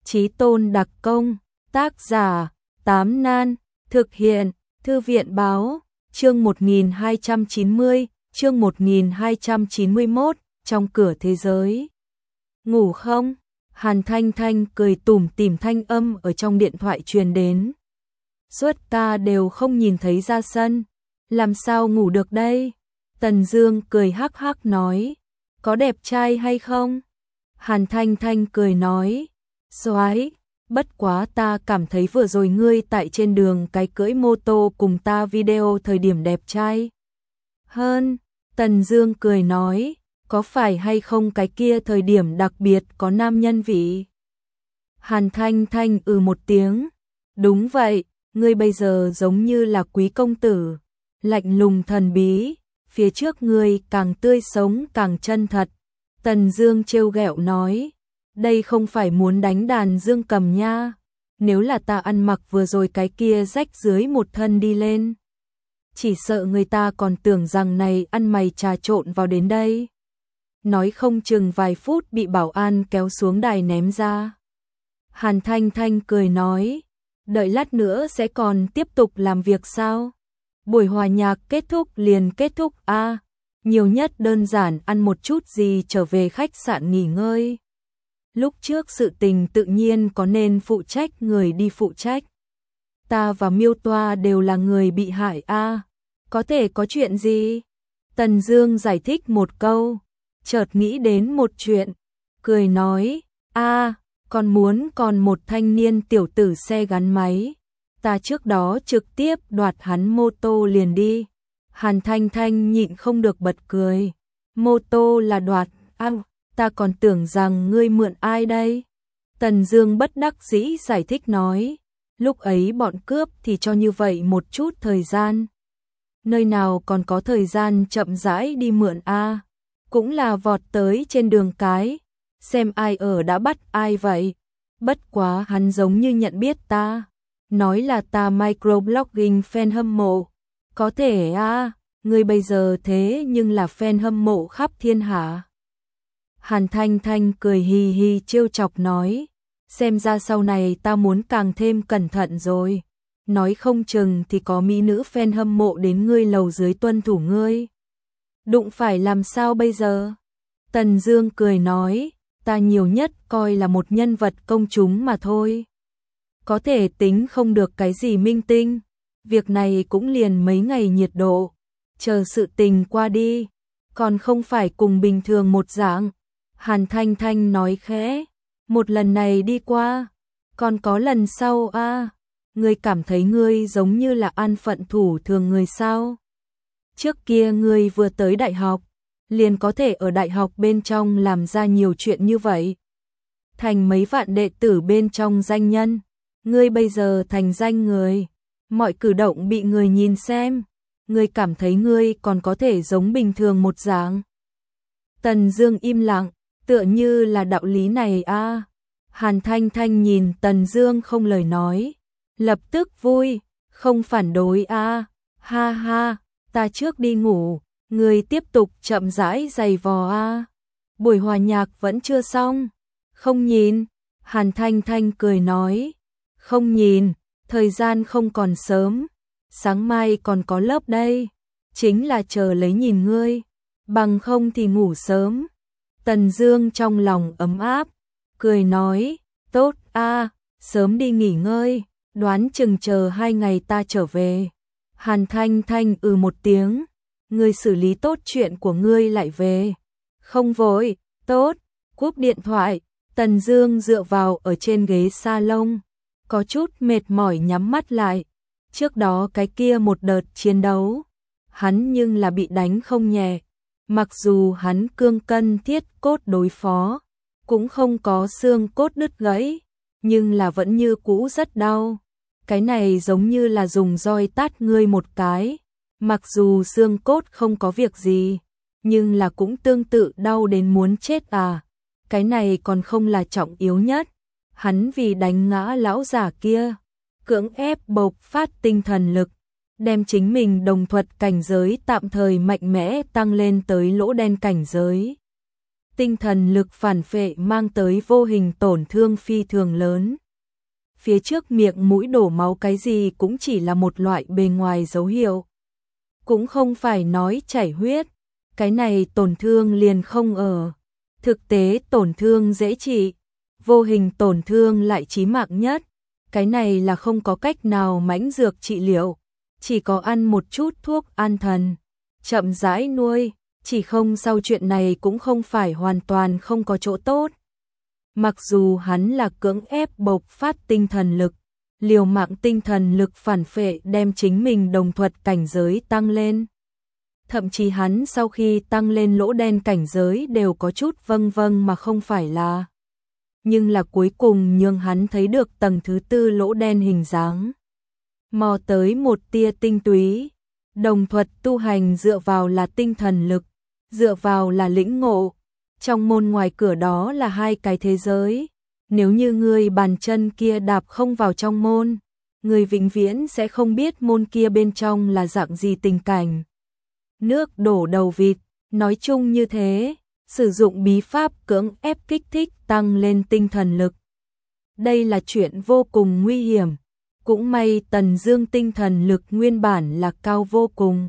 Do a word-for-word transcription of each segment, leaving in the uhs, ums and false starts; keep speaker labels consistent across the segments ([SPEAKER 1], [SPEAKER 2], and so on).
[SPEAKER 1] Chí tôn đặc công, tác giả, Tám Nan, thực hiện, Thư viện báo, chương một nghìn hai trăm chín mươi, chương một nghìn hai trăm chín mươi mốt, trong cửa thế giới. Ngủ không? Hàn Thanh Thanh cười tủm tỉm, thanh âm ở trong điện thoại truyền đến. Suốt ta đều không nhìn thấy ra sân, làm sao ngủ được đây? Tần Dương cười hắc hắc nói, có đẹp trai hay không? Hàn Thanh Thanh cười nói, soái, bất quá ta cảm thấy vừa rồi ngươi tại trên đường cái cưỡi mô tô cùng ta video thời điểm đẹp trai hơn. Tần Dương cười nói, có phải hay không cái kia thời điểm đặc biệt có nam nhân vị? Hàn Thanh Thanh ừ một tiếng, đúng vậy, ngươi bây giờ giống như là quý công tử, lạnh lùng thần bí, phía trước ngươi càng tươi sống càng chân thật. Tần Dương trêu ghẹo nói, đây không phải muốn đánh đàn dương cầm nha, nếu là ta ăn mặc vừa rồi cái kia rách dưới một thân đi lên, chỉ sợ người ta còn tưởng rằng này ăn mày trà trộn vào đến đây. Nói không chừng vài phút bị bảo an kéo xuống đài ném ra. Hàn Thanh Thanh cười nói, đợi lát nữa sẽ còn tiếp tục làm việc sao? Buổi hòa nhạc kết thúc liền kết thúc a, à, nhiều nhất đơn giản ăn một chút gì trở về khách sạn nghỉ ngơi. Lúc trước sự tình tự nhiên có nên phụ trách người đi phụ trách. Ta và Miêu Toa đều là người bị hại a, à, có thể có chuyện gì? Tần Dương giải thích một câu, chợt nghĩ đến một chuyện, cười nói, a, à, còn muốn còn một thanh niên tiểu tử xe gắn máy, ta trước đó trực tiếp đoạt hắn mô tô liền đi. Hàn Thanh Thanh nhịn không được bật cười, mô tô là đoạt, à, ta còn tưởng rằng ngươi mượn ai đây? Tần Dương bất đắc dĩ giải thích nói, lúc ấy bọn cướp thì cho như vậy một chút thời gian, nơi nào còn có thời gian chậm rãi đi mượn a, à, cũng là vọt tới trên đường cái, xem ai ở đã bắt ai vậy. Bất quá hắn giống như nhận biết ta, nói là ta microblogging fan hâm mộ. Có thể a, à, ngươi bây giờ thế nhưng là fan hâm mộ khắp thiên hạ. Hàn Thanh Thanh cười hì hì trêu chọc nói, xem ra sau này ta muốn càng thêm cẩn thận rồi, nói không chừng thì có mỹ nữ fan hâm mộ đến ngươi lầu dưới tuân thủ ngươi. Đụng phải làm sao bây giờ? Tần Dương cười nói, ta nhiều nhất coi là một nhân vật công chúng mà thôi, có thể tính không được cái gì minh tinh, việc này cũng liền mấy ngày nhiệt độ, chờ sự tình qua đi, còn không phải cùng bình thường một dạng. Hàn Thanh Thanh nói khẽ, một lần này đi qua, còn có lần sau a, à, ngươi cảm thấy ngươi giống như là an phận thủ thường người sao? Trước kia ngươi vừa tới đại học, liền có thể ở đại học bên trong làm ra nhiều chuyện như vậy, thành mấy vạn đệ tử bên trong danh nhân, ngươi bây giờ thành danh người, mọi cử động bị người nhìn xem, ngươi cảm thấy ngươi còn có thể giống bình thường một dạng? Tần Dương im lặng, tựa như là đạo lý này a. À. Hàn Thanh Thanh nhìn Tần Dương không lời nói, lập tức vui, không phản đối a, à. Ha ha, ta trước đi ngủ, ngươi tiếp tục chậm rãi giày vò a. À. Buổi hòa nhạc vẫn chưa xong, không nhìn? Hàn Thanh Thanh cười nói, không nhìn, thời gian không còn sớm, sáng mai còn có lớp đây, chính là chờ lấy nhìn ngươi, bằng không thì ngủ sớm. Tần Dương trong lòng ấm áp, cười nói, tốt a, à, sớm đi nghỉ ngơi, đoán chừng chờ hai ngày ta trở về. Hàn Thanh Thanh ừ một tiếng, ngươi xử lý tốt chuyện của ngươi lại về. Không vội, tốt. Cúp điện thoại, Tần Dương dựa vào ở trên ghế salon, có chút mệt mỏi nhắm mắt lại. Trước đó cái kia một đợt chiến đấu, hắn nhưng là bị đánh không nhẹ. Mặc dù hắn cương cân thiết cốt đối phó, cũng không có xương cốt đứt gãy, nhưng là vẫn như cũ rất đau. Cái này giống như là dùng roi tát ngươi một cái, mặc dù xương cốt không có việc gì, nhưng là cũng tương tự đau đến muốn chết à. Cái này còn không là trọng yếu nhất, hắn vì đánh ngã lão giả kia, cưỡng ép bộc phát tinh thần lực, đem chính mình đồng thuật cảnh giới tạm thời mạnh mẽ tăng lên tới lỗ đen cảnh giới. tinh thần lực phản phệ mang tới vô hình tổn thương phi thường lớn. Phía trước miệng mũi đổ máu cái gì cũng chỉ là một loại bề ngoài dấu hiệu. Cũng không phải nói chảy huyết, cái này tổn thương liền không ở. Thực tế tổn thương dễ trị, vô hình tổn thương lại chí mạng nhất. Cái này là không có cách nào mãnh dược trị liệu, chỉ có ăn một chút thuốc an thần, chậm rãi nuôi, chỉ không sau chuyện này cũng không phải hoàn toàn không có chỗ tốt. Mặc dù hắn là cưỡng ép bộc phát tinh thần lực, liều mạng tinh thần lực phản phệ đem chính mình đồng thuật cảnh giới tăng lên. Thậm chí hắn sau khi tăng lên lỗ đen cảnh giới đều có chút vâng vâng mà không phải là. Nhưng là cuối cùng nhường hắn thấy được tầng thứ tư lỗ đen hình dáng. Mò tới một tia tinh túy, đồng thuật tu hành dựa vào là tinh thần lực, dựa vào là lĩnh ngộ. Trong môn ngoài cửa đó là hai cái thế giới. Nếu như người bàn chân kia đạp không vào trong môn, người vĩnh viễn sẽ không biết môn kia bên trong là dạng gì tình cảnh. Nước đổ đầu vịt, nói chung như thế, sử dụng bí pháp cưỡng ép kích thích tăng lên tinh thần lực. Đây là chuyện vô cùng nguy hiểm. Cũng may Tần Dương tinh thần lực nguyên bản là cao vô cùng.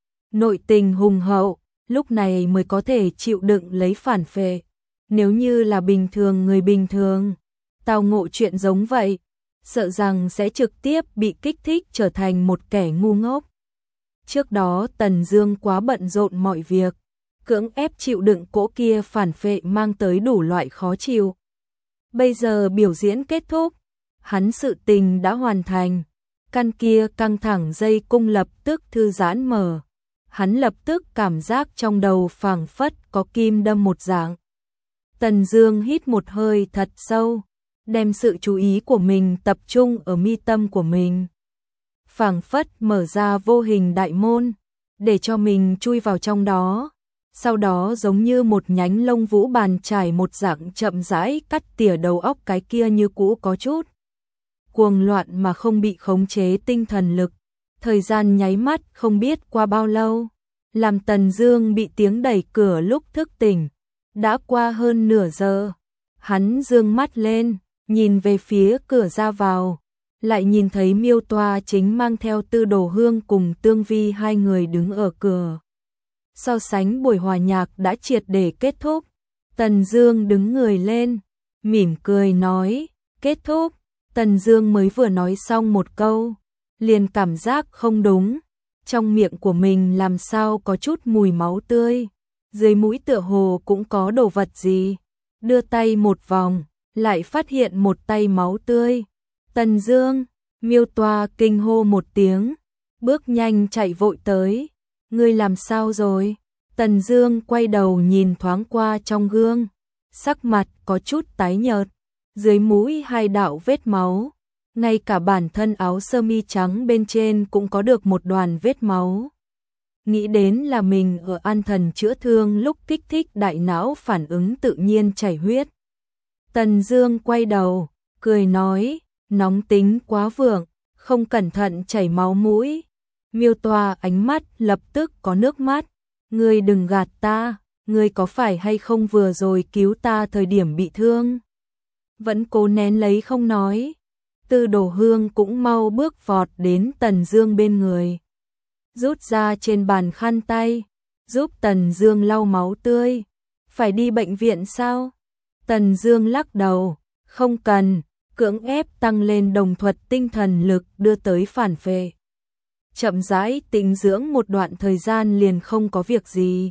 [SPEAKER 1] Nội tình hùng hậu, lúc này mới có thể chịu đựng lấy phản phệ. Nếu như là bình thường người bình thường, tao ngộ chuyện giống vậy, sợ rằng sẽ trực tiếp bị kích thích trở thành một kẻ ngu ngốc. Trước đó Tần Dương quá bận rộn mọi việc, cưỡng ép chịu đựng cỗ kia phản phệ mang tới đủ loại khó chịu. Bây giờ biểu diễn kết thúc, hắn sự tình đã hoàn thành, căn kia căng thẳng dây cung lập tức thư giãn mở. Hắn lập tức cảm giác trong đầu phảng phất có kim đâm một dạng. Tần Dương hít một hơi thật sâu, đem sự chú ý của mình tập trung ở mi tâm của mình. Phảng phất mở ra vô hình đại môn, để cho mình chui vào trong đó. Sau đó giống như một nhánh lông vũ bàn trải một dạng chậm rãi cắt tỉa đầu óc cái kia như cũ có chút cuồng loạn mà không bị khống chế tinh thần lực. Thời gian nháy mắt không biết qua bao lâu, làm Tần Dương bị tiếng đẩy cửa lúc thức tỉnh. Đã qua hơn nửa giờ, hắn dương mắt lên, nhìn về phía cửa ra vào, lại nhìn thấy Miêu Toa chính mang theo Tư Đồ Hương cùng Tương Vi hai người đứng ở cửa. So sánh buổi hòa nhạc đã triệt để kết thúc, Tần Dương đứng người lên, mỉm cười nói, kết thúc. Tần Dương mới vừa nói xong một câu, liền cảm giác không đúng, trong miệng của mình làm sao có chút mùi máu tươi, dưới mũi tựa hồ cũng có đồ vật gì. Đưa tay một vòng, lại phát hiện một tay máu tươi. Tần Dương, Miêu Toa kinh hô một tiếng, bước nhanh chạy vội tới. Ngươi làm sao rồi? Tần Dương quay đầu nhìn thoáng qua trong gương, sắc mặt có chút tái nhợt, dưới mũi hai đạo vết máu, ngay cả bản thân áo sơ mi trắng bên trên cũng có được một đoàn vết máu. Nghĩ đến là mình ở an thần chữa thương lúc kích thích đại não phản ứng tự nhiên chảy huyết. Tần Dương quay đầu, cười nói, nóng tính quá vượng, không cẩn thận chảy máu mũi. Miêu Toa ánh mắt lập tức có nước mắt, ngươi đừng gạt ta, ngươi có phải hay không vừa rồi cứu ta thời điểm bị thương? Vẫn cố nén lấy không nói. Tư Đồ Hương cũng mau bước vọt đến Tần Dương bên người, rút ra trên bàn khăn tay, giúp Tần Dương lau máu tươi. Phải đi bệnh viện sao? Tần Dương lắc đầu, không cần, cưỡng ép tăng lên đồng thuật tinh thần lực đưa tới phản phệ. Chậm rãi tĩnh dưỡng một đoạn thời gian liền không có việc gì.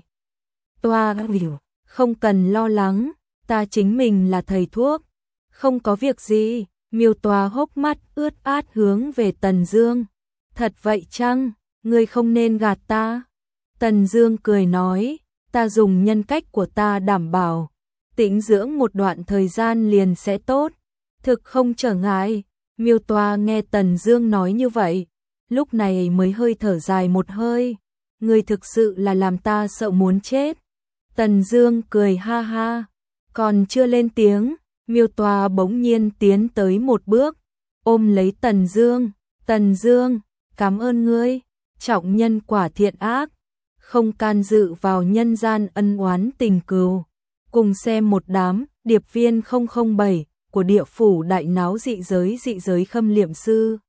[SPEAKER 1] Toa hiểu, không cần lo lắng, ta chính mình là thầy thuốc, không có việc gì. Miêu Toa hốc mắt ướt át hướng về Tần Dương. Thật vậy chăng? Ngươi không nên gạt ta. Tần Dương cười nói, ta dùng nhân cách của ta đảm bảo, tĩnh dưỡng một đoạn thời gian liền sẽ tốt, thực không trở ngại. Miêu Toa nghe Tần Dương nói như vậy, lúc này mới hơi thở dài một hơi. Ngươi thực sự là làm ta sợ muốn chết. Tần Dương cười ha ha, còn chưa lên tiếng, Miêu Toa bỗng nhiên tiến tới một bước, ôm lấy Tần Dương. Tần Dương, cảm ơn ngươi, trọng nhân quả thiện ác, không can dự vào nhân gian ân oán tình cừu. Cùng xem một đám điệp viên không không bảy của địa phủ đại náo dị giới dị giới khâm liệm sư.